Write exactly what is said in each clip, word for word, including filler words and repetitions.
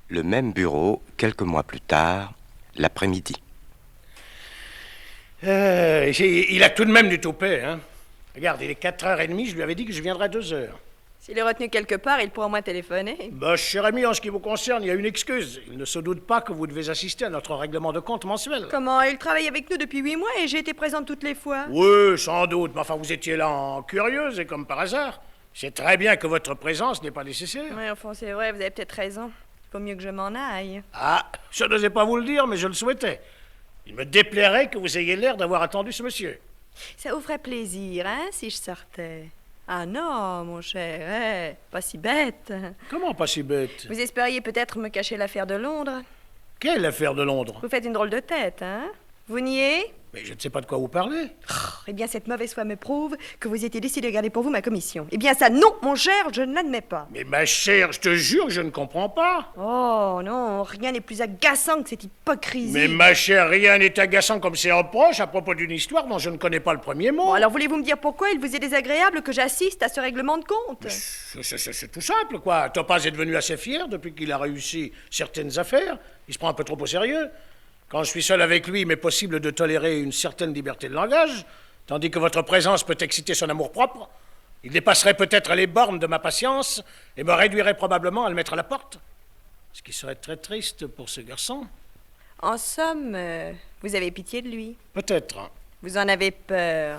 Le même bureau, quelques mois plus tard, l'après-midi. Euh, il a tout de même du toupet, hein. Regarde, il est quatre heures trente, je lui avais dit que je viendrais à deux heures. S'il est retenu quelque part, il pourra au moins téléphoner. Bah, cher ami, en ce qui vous concerne, il y a une excuse. Il ne se doute pas que vous devez assister à notre règlement de compte mensuel. Comment? Il travaille avec nous depuis huit mois et j'ai été présente toutes les fois. Oui, sans doute, mais enfin, vous étiez là en curieuse et comme par hasard. C'est très bien que votre présence n'est pas nécessaire. Oui, au fond, c'est vrai, vous avez peut-être raison. Il faut mieux que je m'en aille. Ah, je n'osais pas vous le dire, mais je le souhaitais. Il me déplairait que vous ayez l'air d'avoir attendu ce monsieur. Ça vous ferait plaisir, hein, si je sortais? Ah non, mon cher, eh, pas si bête. Comment pas si bête? Vous espériez peut-être me cacher l'affaire de Londres? Quelle affaire de Londres? Vous faites une drôle de tête, hein? Vous niez? Mais je ne sais pas de quoi vous parlez. Oh, eh bien, cette mauvaise foi me prouve que vous étiez décidé de garder pour vous ma commission. Eh bien, ça, non, mon cher, je ne l'admets pas. Mais ma chère, je te jure que je ne comprends pas. Oh, non, rien n'est plus agaçant que cette hypocrisie. Mais ma chère, rien n'est agaçant comme ces reproches à propos d'une histoire dont je ne connais pas le premier mot. Bon, alors voulez-vous me dire pourquoi il vous est désagréable que j'assiste à ce règlement de compte? C'est, c'est, c'est, c'est tout simple, quoi. Topaz est devenu assez fier depuis qu'il a réussi certaines affaires. Il se prend un peu trop au sérieux. Quand je suis seul avec lui, il m'est possible de tolérer une certaine liberté de langage, tandis que votre présence peut exciter son amour-propre. Il dépasserait peut-être les bornes de ma patience et me réduirait probablement à le mettre à la porte. Ce qui serait très triste pour ce garçon. En somme, euh, vous avez pitié de lui. Peut-être. Vous en avez peur.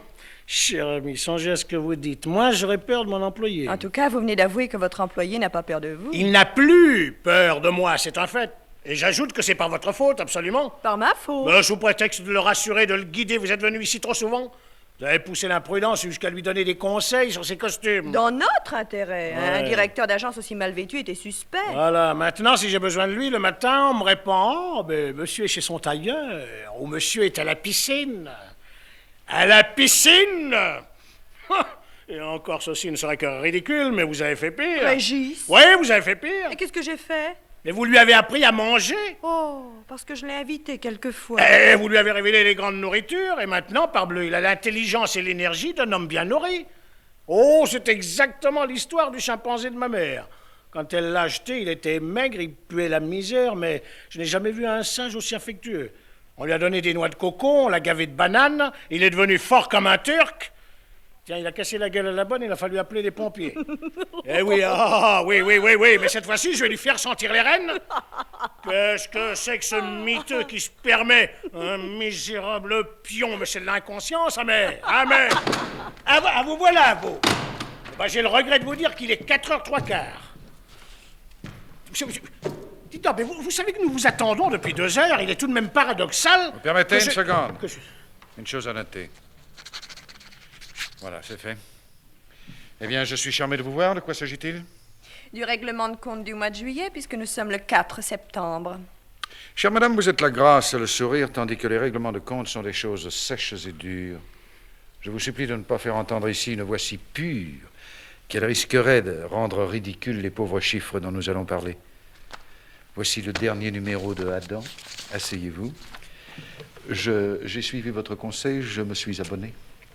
Cher ami, songez à ce que vous dites. Moi, j'aurais peur de mon employé. En tout cas, vous venez d'avouer que votre employé n'a pas peur de vous. Il n'a plus peur de moi, c'est un fait. Et j'ajoute que c'est par votre faute, absolument. Par ma faute. Ben, sous prétexte de le rassurer, de le guider, vous êtes venu ici trop souvent. Vous avez poussé l'imprudence jusqu'à lui donner des conseils sur ses costumes. Dans notre intérêt. Ouais. Un directeur d'agence aussi mal vêtu était suspect. Voilà, maintenant, si j'ai besoin de lui, le matin, on me répond, oh, ben, monsieur est chez son tailleur, ou monsieur est à la piscine. À la piscine! Et encore, ceci ne serait que ridicule, mais vous avez fait pire. Régis. Oui, vous avez fait pire. Et qu'est-ce que j'ai fait? Mais vous lui avez appris à manger. Oh, parce que je l'ai invité quelquefois. Et vous lui avez révélé les grandes nourritures, et maintenant, parbleu, il a l'intelligence et l'énergie d'un homme bien nourri. Oh, c'est exactement l'histoire du chimpanzé de ma mère. Quand elle l'a acheté, il était maigre, il puait la misère, mais je n'ai jamais vu un singe aussi affectueux. On lui a donné des noix de coco, on l'a gavé de bananes, il est devenu fort comme un Turc. Tiens, il a cassé la gueule à la bonne, il a fallu appeler les pompiers. Eh oui, ah, oui, oui, oui, oui, mais cette fois-ci, je vais lui faire sentir les rênes. Qu'est-ce que c'est que ce miteux qui se permet? Un misérable pion, mais c'est de l'inconscience, ah mais, ah mais... Ah, ah vous voilà, vous. Bah, j'ai le regret de vous dire qu'il est quatre heures trois quarts. Dites donc, mais vous, vous savez que nous vous attendons depuis deux heures, il est tout de même paradoxal... Vous permettez une je... seconde que je... Une chose à noter. Voilà, c'est fait. Eh bien, je suis charmé de vous voir. De quoi s'agit-il? Du règlement de compte du mois de juillet, puisque nous sommes le quatre septembre. Chère madame, vous êtes la grâce et le sourire, tandis que les règlements de compte sont des choses sèches et dures. Je vous supplie de ne pas faire entendre ici une voix si pure qu'elle risquerait de rendre ridicules les pauvres chiffres dont nous allons parler. Voici le dernier numéro de Adam. Asseyez-vous. Je, j'ai suivi votre conseil, je me suis abonné.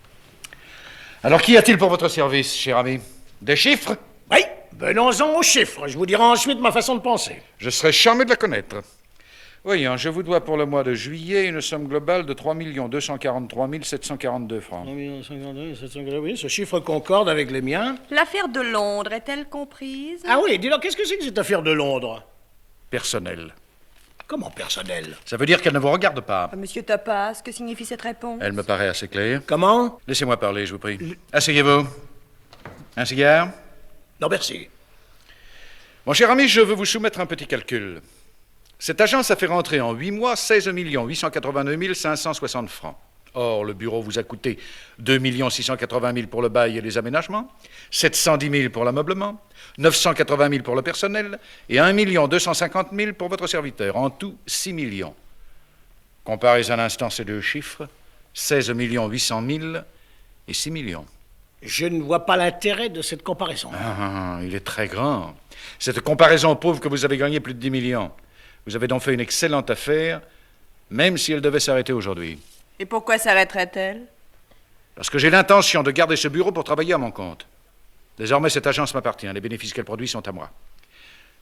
Alors, qu'y a-t-il pour votre service, cher ami? Des chiffres? Oui, venons-en aux chiffres. Je vous dirai ensuite ma façon de penser. Je serais charmé de la connaître. Voyons, je vous dois pour le mois de juillet une somme globale de trois millions deux cent quarante-trois mille sept cent quarante-deux francs. trois millions cinquante-deux mille sept cent quarante-deux, oui, ce chiffre concorde avec les miens. L'affaire de Londres est-elle comprise? Ah oui, dis donc, qu'est-ce que c'est que cette affaire de Londres? Personnel. Comment personnel? Ça veut dire qu'elle ne vous regarde pas. Ah, Monsieur Topaz, que signifie cette réponse? Elle me paraît assez claire. Comment? Laissez-moi parler, je vous prie. Asseyez-vous. Un cigare? Non, merci. Mon cher ami, je veux vous soumettre un petit calcul. Cette agence a fait rentrer en huit mois seize millions huit cent quatre-vingt-deux mille cinq cent soixante francs. Or, le bureau vous a coûté deux millions six cent quatre-vingt mille pour le bail et les aménagements, sept cent dix mille pour l'ameublement, neuf cent quatre-vingt mille pour le personnel et un million deux cent cinquante mille pour votre serviteur. En tout, six millions. Comparez à l'instant ces deux chiffres, seize millions huit cent mille et six millions. Je ne vois pas l'intérêt de cette comparaison. Ah, il est très grand. Cette comparaison prouve que vous avez gagné plus de dix millions. Vous avez donc fait une excellente affaire, même si elle devait s'arrêter aujourd'hui. Et pourquoi s'arrêterait-elle? Parce que j'ai l'intention de garder ce bureau pour travailler à mon compte. Désormais, cette agence m'appartient. Les bénéfices qu'elle produit sont à moi.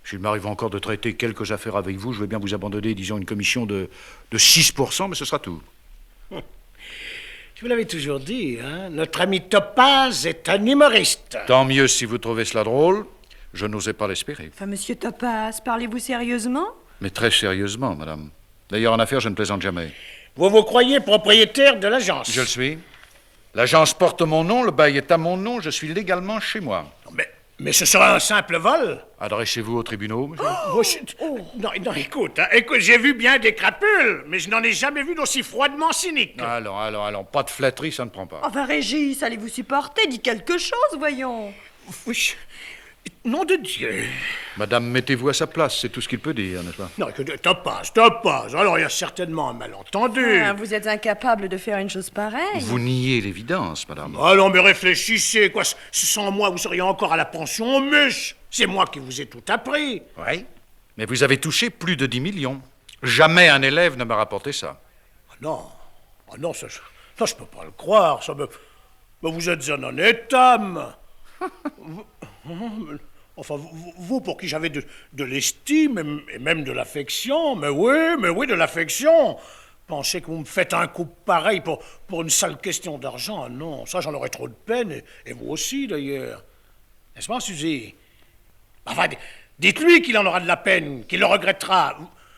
S'il m'arrive encore de traiter quelques affaires avec vous, je vais bien vous abandonner, disons, une commission de, de six pour cent, mais ce sera tout. Je vous l'avais toujours dit, hein, notre ami Topaz est un humoriste. Tant mieux si vous trouvez cela drôle. Je n'osais pas l'espérer. Enfin, monsieur Topaz, parlez-vous sérieusement? Mais très sérieusement, madame. D'ailleurs, en affaires, je ne plaisante jamais. Vous vous croyez propriétaire de l'agence? Je le suis. L'agence porte mon nom, le bail est à mon nom, je suis légalement chez moi. Mais, mais ce sera un simple vol. Adressez-vous aux tribunaux, monsieur. Vous- oh, non, non, écoute, hein, écoute, j'ai vu bien des crapules, mais je n'en ai jamais vu d'aussi froidement cynique. Allons, allons, allons. Pas de flatterie, ça ne prend pas. Enfin, Régis, allez vous supporter, dites quelque chose, voyons. Oui. Nom de Dieu. Madame, mettez-vous à sa place, c'est tout ce qu'il peut dire, n'est-ce pas? Non, écoute, Topaz, Topaz. Alors, il y a certainement un malentendu. Ah, vous êtes incapable de faire une chose pareille. Vous niez l'évidence, madame. Allons, mais réfléchissez, quoi. Sans moi, vous seriez encore à la pension aux mûches. C'est moi qui vous ai tout appris. Oui. Mais vous avez touché plus de dix millions. Jamais un élève ne m'a rapporté ça. Ah non, ah non, ça, je, ça, je peux pas le croire. Ça me... Mais vous êtes un honnête homme. Vous- Enfin, vous, vous, pour qui j'avais de, de l'estime et même de l'affection, mais oui, mais oui, de l'affection. Pensez que vous me faites un coup pareil pour, pour une sale question d'argent. Non, ça, j'en aurais trop de peine, et, et vous aussi, d'ailleurs. N'est-ce pas, Suzy? Enfin, d- dites-lui qu'il en aura de la peine, qu'il le regrettera.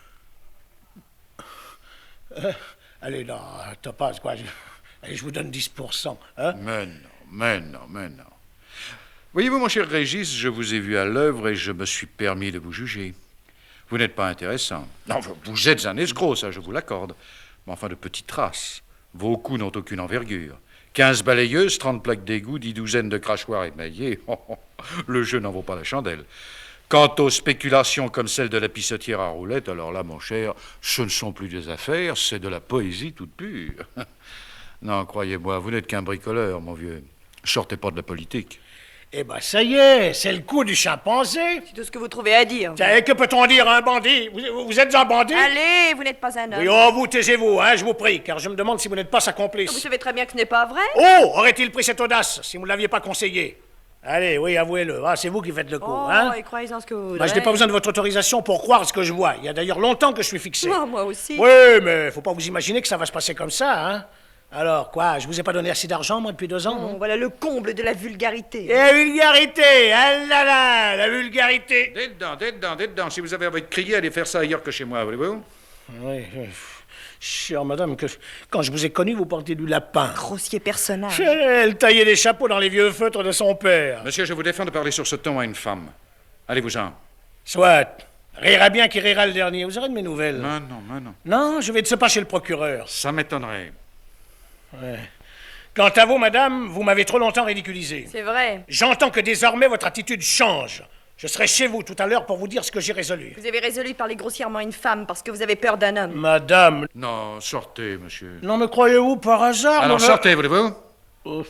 Euh, allez, non, Topaz, quoi. Je, allez, je vous donne dix pour cent. Hein? Mais non, mais non, mais non. Voyez-vous, mon cher Régis, je vous ai vu à l'œuvre et je me suis permis de vous juger. Vous n'êtes pas intéressant. Non, vous- vous êtes un escroc, ça, je vous l'accorde. Mais enfin, de petites traces. Vos coups n'ont aucune envergure. Quinze balayeuses, trente plaques d'égout, dix douzaines de crachoirs émaillés. Oh, oh, le jeu n'en vaut pas la chandelle. Quant aux spéculations comme celle de la pissotière à roulettes, alors là, mon cher, ce ne sont plus des affaires, c'est de la poésie toute pure. Non, croyez-moi, vous n'êtes qu'un bricoleur, mon vieux. Sortez pas de la politique. Eh ben, ça y est, c'est le coup du chimpanzé. C'est tout ce que vous trouvez à dire. Tiens, et que peut-on dire à un bandit? Vous, vous êtes un bandit? Allez, vous n'êtes pas un homme. Oui, oh, vous taisez-vous, hein, je vous prie, car je me demande si vous n'êtes pas sa Vous complice. savez très bien que ce n'est pas vrai. Oh, aurait-il pris cette audace si vous ne l'aviez pas conseillé? Allez, oui, avouez-le, ah, c'est vous qui faites le coup, Oh, hein? et croyez en ce que vous voudrez. Moi, je n'ai pas besoin de votre autorisation pour croire ce que je vois. Il y a d'ailleurs longtemps que je suis fixé. Moi, moi aussi. Oui, mais faut pas vous imaginer que ça va se passer comme ça, hein? Alors, quoi, je vous ai pas donné assez d'argent, moi, depuis deux ans? Bon, hein? voilà le comble de la vulgarité. Et la vulgarité, ah là là, la vulgarité. Dès dedans, dès dedans, dès dedans. Si vous avez envie de crier, allez faire ça ailleurs que chez moi, voulez-vous? Oui, oui. Chère madame, que quand je vous ai connu, vous portiez du lapin. Grossier personnage. Elle taillait des chapeaux dans les vieux feutres de son père. Monsieur, je vous défends de parler sur ce ton à une femme. Allez-vous-en. Soit. Rira bien qui rira le dernier. Vous aurez de mes nouvelles. Non, non, non, non. Non, je vais de ce pas chez le procureur. Ça m'étonnerait. Ouais. Quant à vous, madame, vous m'avez trop longtemps ridiculisé. C'est vrai. J'entends que désormais votre attitude change. Je serai chez vous tout à l'heure pour vous dire ce que j'ai résolu. Vous avez résolu de parler grossièrement à une femme parce que vous avez peur d'un homme. Madame. Non, sortez, monsieur. Non, me croyez-vous par hasard? Alors mon- sortez, voulez-vous? Oh.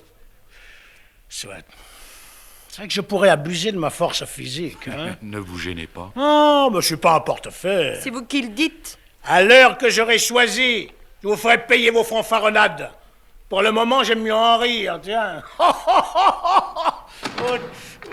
Soit. C'est vrai que je pourrais abuser de ma force physique, hein? Ne vous gênez pas. Oh, mais je suis pas un portefeuille. C'est vous qui le dites. À l'heure que j'aurai choisi, je vous ferai payer vos fanfaronnades. Pour le moment, j'aime mieux en rire, tiens. Oh.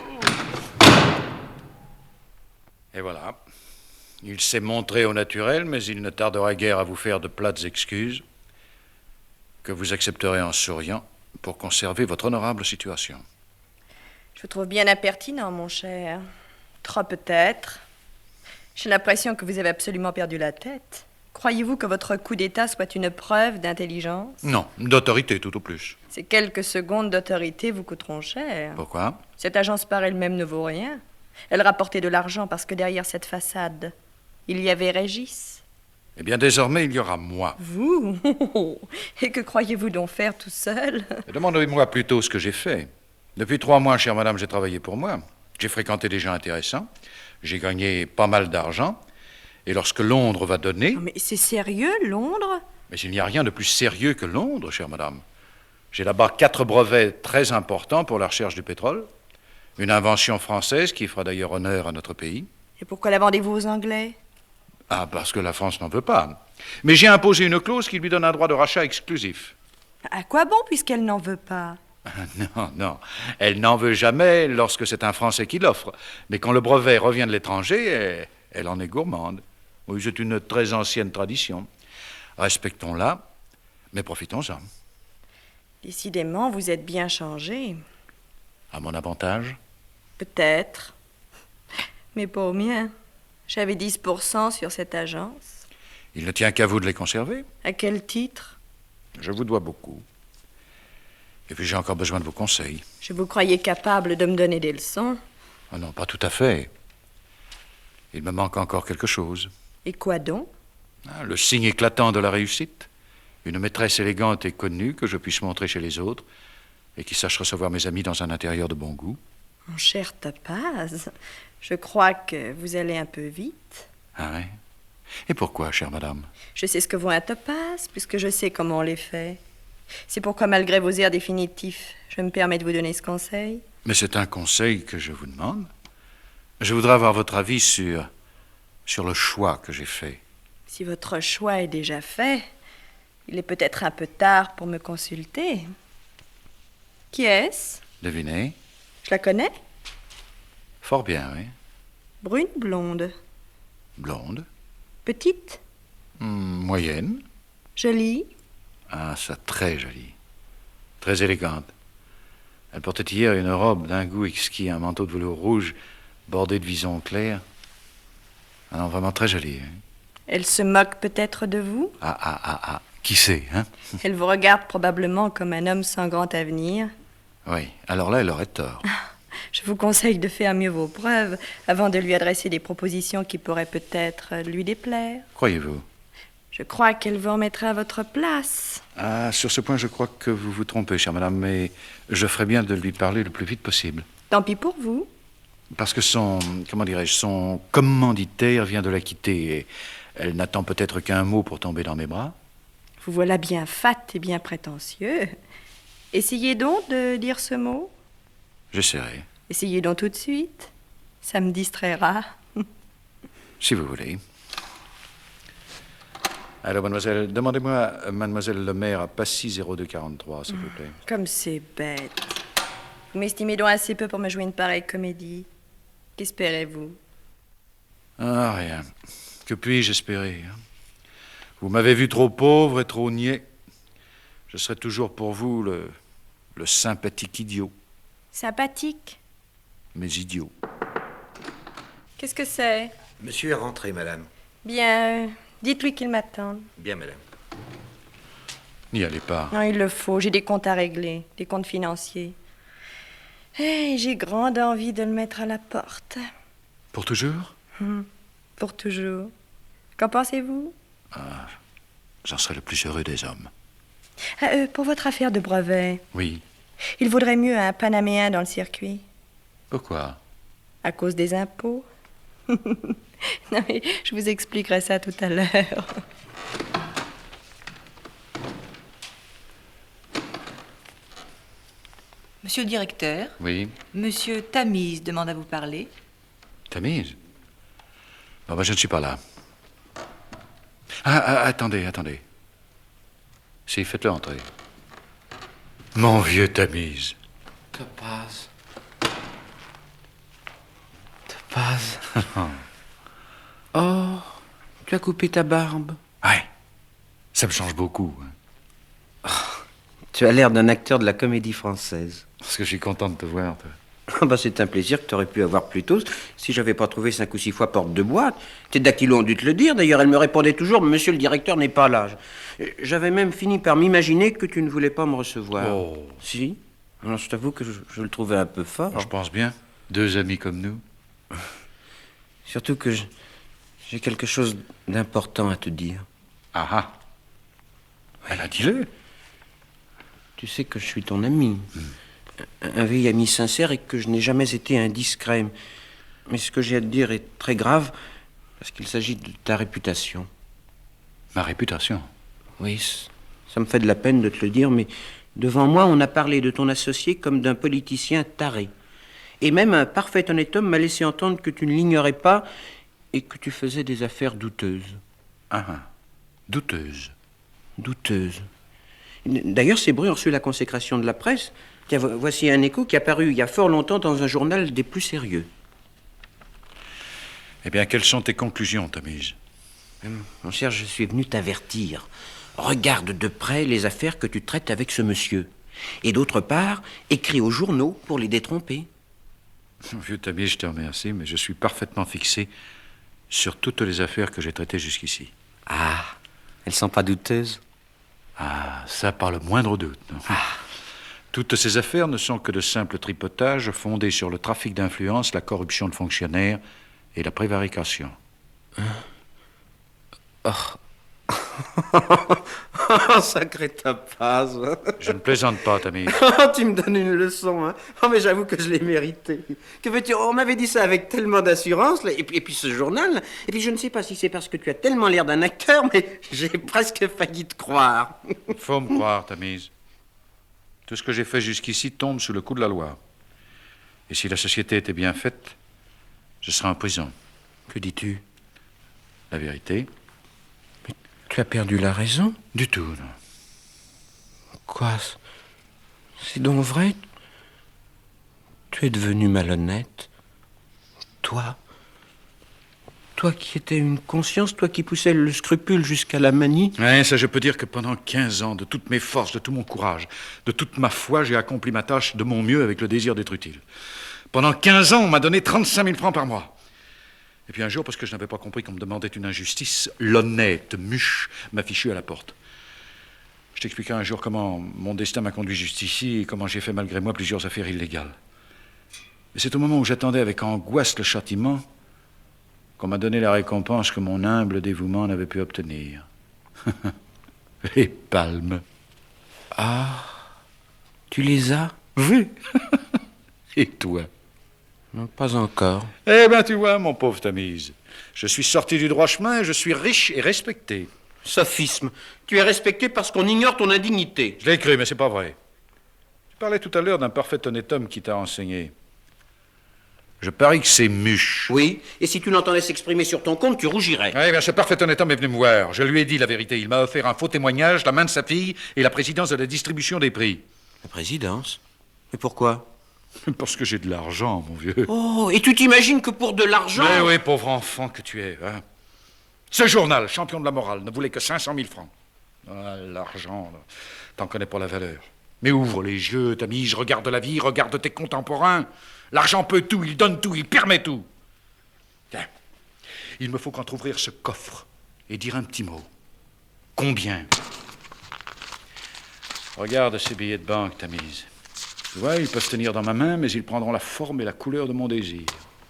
Et voilà. Il s'est montré au naturel, mais il ne tardera guère à vous faire de plates excuses que vous accepterez en souriant pour conserver votre honorable situation. Je vous trouve bien impertinent, mon cher. Trop peut-être. J'ai l'impression que vous avez absolument perdu la tête. Croyez-vous que votre coup d'État soit une preuve d'intelligence? Non, d'autorité tout au plus. Ces quelques secondes d'autorité vous coûteront cher. Pourquoi? Cette agence par elle-même ne vaut rien. Elle rapportait de l'argent parce que derrière cette façade, il y avait Régis. Eh bien, désormais, il y aura moi. Vous? Et que croyez-vous donc faire tout seul? Et demandez-moi plutôt ce que j'ai fait. Depuis trois mois, chère madame, j'ai travaillé pour moi. J'ai fréquenté des gens intéressants. J'ai gagné pas mal d'argent. Et lorsque Londres va donner... Non, mais c'est sérieux, Londres? Mais il n'y a rien de plus sérieux que Londres, chère madame. J'ai là-bas quatre brevets très importants pour la recherche du pétrole. Une invention française qui fera d'ailleurs honneur à notre pays. Et pourquoi la vendez-vous aux Anglais? Ah, parce que la France n'en veut pas. Mais j'ai imposé une clause qui lui donne un droit de rachat exclusif. À quoi bon puisqu'elle n'en veut pas? Non, non. Elle n'en veut jamais lorsque c'est un Français qui l'offre. Mais quand le brevet revient de l'étranger, elle, elle en est gourmande. Oui, c'est une très ancienne tradition. Respectons-la, mais profitons-en. Décidément, vous êtes bien changé. À mon avantage? Peut-être. Mais pas au mien. J'avais dix pour cent sur cette agence. Il ne tient qu'à vous de les conserver. À quel titre? Je vous dois beaucoup. Et puis j'ai encore besoin de vos conseils. Je vous croyais capable de me donner des leçons. Oh non, pas tout à fait. Il me manque encore quelque chose. Et quoi donc? Ah, le signe éclatant de la réussite. Une maîtresse élégante et connue que je puisse montrer chez les autres et qui sache recevoir mes amis dans un intérieur de bon goût. Mon cher Topaz, je crois que vous allez un peu vite. Ah oui? Et pourquoi, chère madame? Je sais ce que vaut un Topaz, puisque je sais comment on les fait. C'est pourquoi, malgré vos airs définitifs, je me permets de vous donner ce conseil. Mais c'est un conseil que je vous demande. Je voudrais avoir votre avis sur, sur le choix que j'ai fait. Si votre choix est déjà fait, il est peut-être un peu tard pour me consulter. Qui est-ce? Devinez? Je la connais? Fort bien, oui. Brune, blonde. Blonde? Petite? Hmm, moyenne? Jolie? Ah, ça, très jolie. Très élégante. Elle portait hier une robe d'un goût exquis, un manteau de velours rouge bordé de visons clairs. Ah non, vraiment très jolie. Hein? Elle se moque peut-être de vous? Ah, ah, ah, ah. Qui sait, hein? Elle vous regarde probablement comme un homme sans grand avenir. Oui, alors là, elle aurait tort. Je vous conseille de faire mieux vos preuves avant de lui adresser des propositions qui pourraient peut-être lui déplaire. Croyez-vous? Je crois qu'elle vous remettra à votre place. Ah, sur ce point, je crois que vous vous trompez, chère madame, mais je ferai bien de lui parler le plus vite possible. Tant pis pour vous. Parce que son, comment dirais-je, son commanditaire vient de la quitter et elle n'attend peut-être qu'un mot pour tomber dans mes bras. Vous voilà bien fat et bien prétentieux. Essayez donc de dire ce mot. J'essaierai. Essayez donc tout de suite. Ça me distraira. Si vous voulez. Alors, mademoiselle, demandez-moi mademoiselle le maire à Passy zéro deux quarante-trois, s'il vous plaît. Comme c'est bête. Vous m'estimez donc assez peu pour me jouer une pareille comédie. Qu'espérez-vous? Ah, rien. Que puis-je espérer? Hein? Vous m'avez vu trop pauvre et trop niais. Je serai toujours pour vous le, le sympathique idiot. Sympathique? Mais idiot. Qu'est-ce que c'est? Monsieur est rentré, madame. Bien, euh, dites-lui qu'il m'attende. Bien, madame. N'y allez pas. Non, il le faut. J'ai des comptes à régler, des comptes financiers. Et j'ai grande envie de le mettre à la porte. Pour toujours? Hum, pour toujours. Qu'en pensez-vous? Ah, j'en serai le plus heureux des hommes. Ah, euh, pour votre affaire de brevet, Oui. il vaudrait mieux un Panaméen dans le circuit. Pourquoi? À cause des impôts. Non, mais je vous expliquerai ça tout à l'heure. Monsieur le directeur, Oui. monsieur Tamise demande à vous parler. Tamise? Bon, ben, je ne suis pas là. Ah, ah, attendez, attendez. Si, faites-le entrer. Mon vieux Tamise. Topaz. Topaz. Oh, tu as coupé ta barbe. Ouais, ça me change beaucoup. Hein. Tu as l'air d'un acteur de la comédie française. Parce que je suis content de te voir. Ah bah, c'est un plaisir que tu aurais pu avoir plus tôt si j'avais pas trouvé cinq ou six fois porte de boîte. Tes dactylos ont dû te le dire. D'ailleurs, elle me répondait toujours « Monsieur le directeur n'est pas là ». J'avais même fini par m'imaginer que tu ne voulais pas me recevoir. Oh. Si. Alors, je t'avoue que je, je le trouvais un peu fort. Je pense bien. Deux amis comme nous. Surtout que je- j'ai quelque chose d'important à te dire. Ah ah. Elle a dit-le. Tu sais que je suis ton ami. Un, un vieil ami sincère et que je n'ai jamais été indiscret. Mais ce que j'ai à te dire est très grave parce qu'il s'agit de ta réputation. Ma réputation. Oui, c- ça me fait de la peine de te le dire, mais devant moi, on a parlé de ton associé comme d'un politicien taré. Et même un parfait honnête homme m'a laissé entendre que tu ne l'ignorais pas et que tu faisais des affaires douteuses. Ah ah. Douteuse. Douteuses. D'ailleurs, ces bruits ont reçu la consécration de la presse, Tiens, vo- voici un écho qui a paru il y a fort longtemps dans un journal des plus sérieux. Eh bien, quelles sont tes conclusions, Tamise? Hum, Mon cher, je suis venu t'avertir. Regarde de près les affaires que tu traites avec ce monsieur. Et d'autre part, écris aux journaux pour les détromper. Vieux Tamise, je te remercie, mais je suis parfaitement fixé sur toutes les affaires que j'ai traitées jusqu'ici. Ah, elles sont pas douteuses? Ah, ça par le moindre doute, non? Toutes ces affaires ne sont que de simples tripotages fondés sur le trafic d'influence, la corruption de fonctionnaires et la prévarication. Oh, sacré tapage. Je ne plaisante pas, Tamise. Tu me donnes une leçon, hein. Oh, mais j'avoue que je l'ai mérité. Que veux-tu? On m'avait dit ça avec tellement d'assurance, là. Et puis, et puis ce journal, là. Et puis je ne sais pas si c'est parce que tu as tellement l'air d'un acteur, mais j'ai presque failli te croire. Faut me croire, Tamise. Tout ce que j'ai fait jusqu'ici tombe sous le coup de la loi. Et si la société était bien faite, je serais en prison. Que dis-tu? La vérité? Tu as perdu la raison? Du tout, non. Quoi? C'est donc vrai? Tu es devenu malhonnête? Toi? Toi qui étais une conscience, toi qui poussais le scrupule jusqu'à la manie? Ouais, ça, je peux dire que pendant quinze ans, de toutes mes forces, de tout mon courage, de toute ma foi, j'ai accompli ma tâche de mon mieux avec le désir d'être utile. Pendant quinze ans, on m'a donné trente-cinq mille francs par mois. Et puis un jour, parce que je n'avais pas compris qu'on me demandait une injustice, l'honnête Muche m'a fichu à la porte. Je t'expliquerai un jour comment mon destin m'a conduit jusqu'ici et comment j'ai fait malgré moi plusieurs affaires illégales. Mais c'est au moment où j'attendais avec angoisse le châtiment qu'on m'a donné la récompense que mon humble dévouement n'avait pu obtenir. Les palmes. Ah, tu les as? Oui. Et toi? Non, pas encore. Eh bien, tu vois, mon pauvre Tamise, je suis sorti du droit chemin, je suis riche et respecté. Sophisme. Tu es respecté parce qu'on ignore ton indignité. Je l'ai cru, mais c'est pas vrai. Tu parlais tout à l'heure d'un parfait honnête homme qui t'a enseigné. Je parie que c'est Muche. Oui, et si tu l'entendais s'exprimer sur ton compte, tu rougirais. Eh bien, ce parfait honnête homme est venu me voir. Je lui ai dit la vérité. Il m'a offert un faux témoignage, la main de sa fille et la présidence de la distribution des prix. La présidence? Mais pourquoi? Parce que j'ai de l'argent, mon vieux. Oh, et tu t'imagines que pour de l'argent... Mais oui, pauvre enfant que tu es, hein. Ce journal, champion de la morale, ne voulait que cinq cent mille francs. Ah, l'argent, là, t'en connais pas la valeur. Mais ouvre les yeux, Tamise, regarde la vie, regarde tes contemporains. L'argent peut tout, il donne tout, il permet tout. Tiens, il me faut qu'entrouvrir ce coffre et dire un petit mot. Combien? Regarde ces billets de banque, Tamise. Tu vois, ils peuvent tenir dans ma main, mais ils prendront la forme et la couleur de mon désir.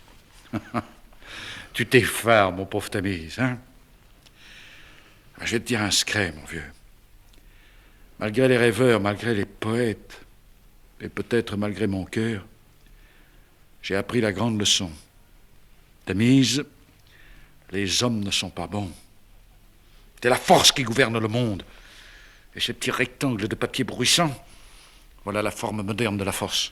Tu t'effares, mon pauvre Tamise, hein? Je vais te dire un secret, mon vieux. Malgré les rêveurs, malgré les poètes, et peut-être malgré mon cœur, j'ai appris la grande leçon. Tamise, les hommes ne sont pas bons. C'est la force qui gouverne le monde. Et ces petits rectangles de papier bruissant, voilà la forme moderne de la force.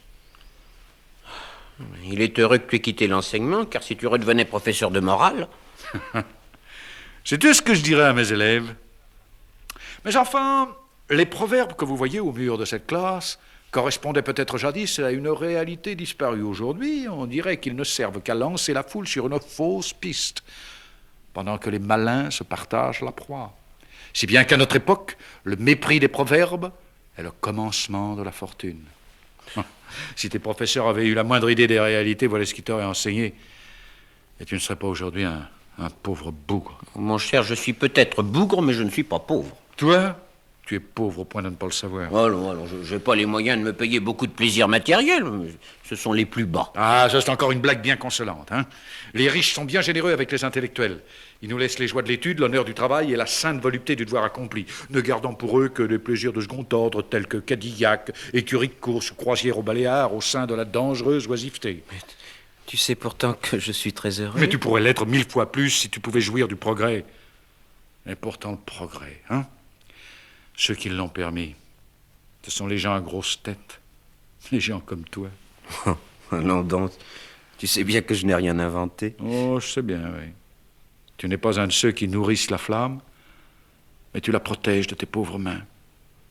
Il est heureux que tu aies quitté l'enseignement, car si tu redevenais professeur de morale... C'est tout ce que je dirais à mes élèves. Mais enfin, les proverbes que vous voyez au mur de cette classe correspondaient peut-être jadis à une réalité disparue. Aujourd'hui, on dirait qu'ils ne servent qu'à lancer la foule sur une fausse piste, pendant que les malins se partagent la proie. Si bien qu'à notre époque, le mépris des proverbes est le commencement de la fortune. Si tes professeurs avaient eu la moindre idée des réalités, voilà ce qu'ils t'auraient enseigné. Et tu ne serais pas aujourd'hui un, un pauvre bougre. Mon cher, je suis peut-être bougre, mais je ne suis pas pauvre. Toi, tu es pauvre au point de ne pas le savoir. Alors, alors, je n'ai pas les moyens de me payer beaucoup de plaisirs matériels. Mais ce sont les plus bas. Ah, ça c'est encore une blague bien consolante, hein. Les riches sont bien généreux avec les intellectuels. Ils nous laissent les joies de l'étude, l'honneur du travail et la sainte volupté du devoir accompli, ne gardant pour eux que des plaisirs de second ordre tels que Cadillac, écurie de course, croisière aux Baléares, au sein de la dangereuse oisiveté. Mais tu sais pourtant que je suis très heureux. Mais tu pourrais l'être mille fois plus si tu pouvais jouir du progrès. Et pourtant le progrès, hein? Ceux qui l'ont permis, ce sont les gens à grosse tête, les gens comme toi. Non donc, tu sais bien que je n'ai rien inventé. Oh, je sais bien, oui. Tu n'es pas un de ceux qui nourrissent la flamme, mais tu la protèges de tes pauvres mains.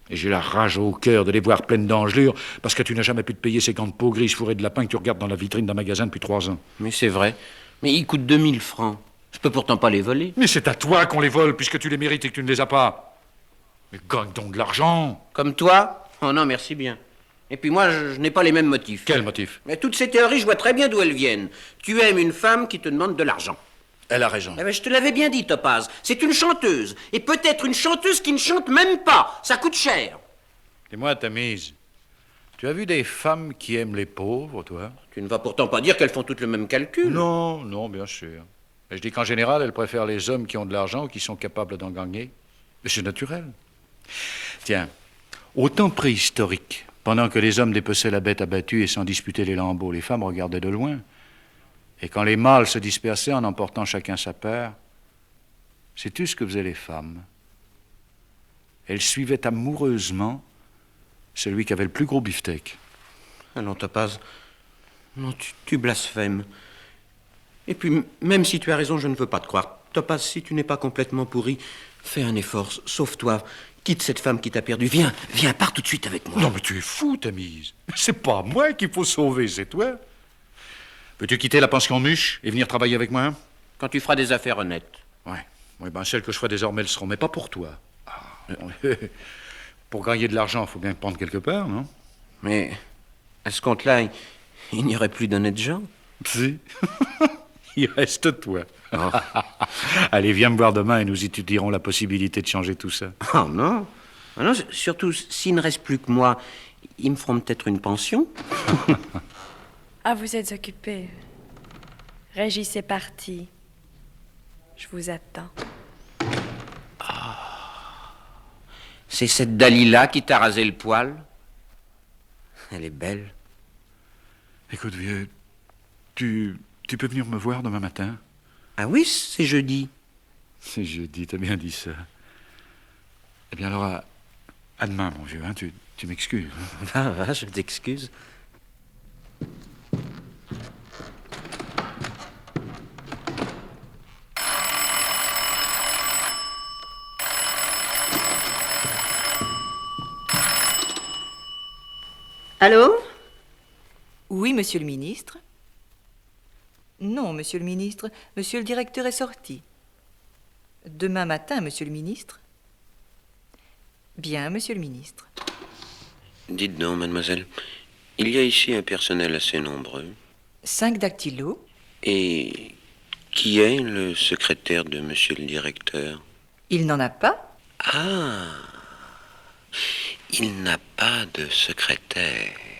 Et j'ai la rage au cœur de les voir pleines d'engelures parce que tu n'as jamais pu te payer ces gants de peau grise fourrés de lapin que tu regardes dans la vitrine d'un magasin depuis trois ans. Mais c'est vrai. Mais ils coûtent deux mille francs. Je peux pourtant pas les voler. Mais c'est à toi qu'on les vole puisque tu les mérites et que tu ne les as pas. Mais gagne donc de l'argent. Comme toi? Oh non, merci bien. Et puis moi, je, je n'ai pas les mêmes motifs. Quel motif? Mais toutes ces théories, je vois très bien d'où elles viennent. Tu aimes une femme qui te demande de l'argent. Elle a raison. Eh ben, je te l'avais bien dit, Topaz. C'est une chanteuse. Et peut-être une chanteuse qui ne chante même pas. Ça coûte cher. Dis-moi, Tamise, tu as vu des femmes qui aiment les pauvres, toi? Tu ne vas pourtant pas dire qu'elles font toutes le même calcul. Non, non, bien sûr. Mais je dis qu'en général, elles préfèrent les hommes qui ont de l'argent ou qui sont capables d'en gagner. Mais c'est naturel. Tiens, au temps préhistorique, pendant que les hommes dépeçaient la bête abattue et s'en disputaient les lambeaux, les femmes regardaient de loin. Et quand les mâles se dispersaient en emportant chacun sa part, sais-tu ce que faisaient les femmes? Elles suivaient amoureusement celui qui avait le plus gros beefsteak. Ah non, Topaz. Non, tu, tu blasphèmes. Et puis, m- même si tu as raison, je ne veux pas te croire. Topaz, si tu n'es pas complètement pourri, fais un effort, sauve-toi. Quitte cette femme qui t'a perdu. Viens, viens, pars tout de suite avec moi. Non, mais tu es fou, Tamise. C'est pas moi qu'il faut sauver, c'est toi. Peux-tu quitter la pension Muche et venir travailler avec moi? Quand tu feras des affaires honnêtes. Ouais. Oui, ben celles que je ferai désormais le seront, mais pas pour toi. Ah, pour gagner de l'argent, il faut bien prendre quelque part, non? Mais à ce compte-là, il, il n'y aurait plus d'honnêtes gens. Si. Il reste toi. Oh. Allez, viens me voir demain et nous étudierons la possibilité de changer tout ça. Oh non. Ah non, surtout, s'il ne reste plus que moi, ils me feront peut-être une pension. Ah, vous êtes occupé. Régis est parti. Je vous attends. C'est cette Dalila qui t'a rasé le poil? Elle est belle. Écoute, vieux, tu, tu peux venir me voir demain matin? Ah oui, c'est jeudi. C'est jeudi, t'as bien dit ça. Eh bien alors, à, à demain, mon vieux, hein, tu, tu m'excuses. Va, va, je t'excuse. Allô? Oui, monsieur le ministre. Non, monsieur le ministre, monsieur le directeur est sorti. Demain matin, monsieur le ministre. Bien, monsieur le ministre. Dites donc, mademoiselle, il y a ici un personnel assez nombreux. Cinq dactylos. Et qui est le secrétaire de monsieur le directeur? Il n'en a pas? Ah, il n'a pas de secrétaire.